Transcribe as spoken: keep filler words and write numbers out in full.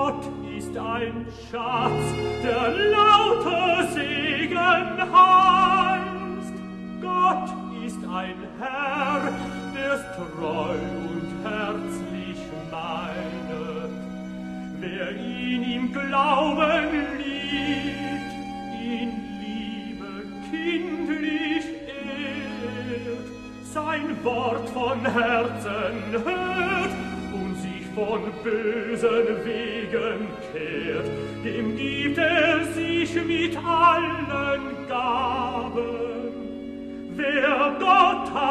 Gott ist ein Schatz, der lauter Segen heißt. Gott ist ein Herr, der's treu und herzlich meinet. Wer ihn im Glauben liebt, ihn Liebe kindlich ehrt, sein Wort von Herzen hört und sich von bösen Wegen kehrt, dem gibt er sich mit allen Gaben. Wer Gott hat,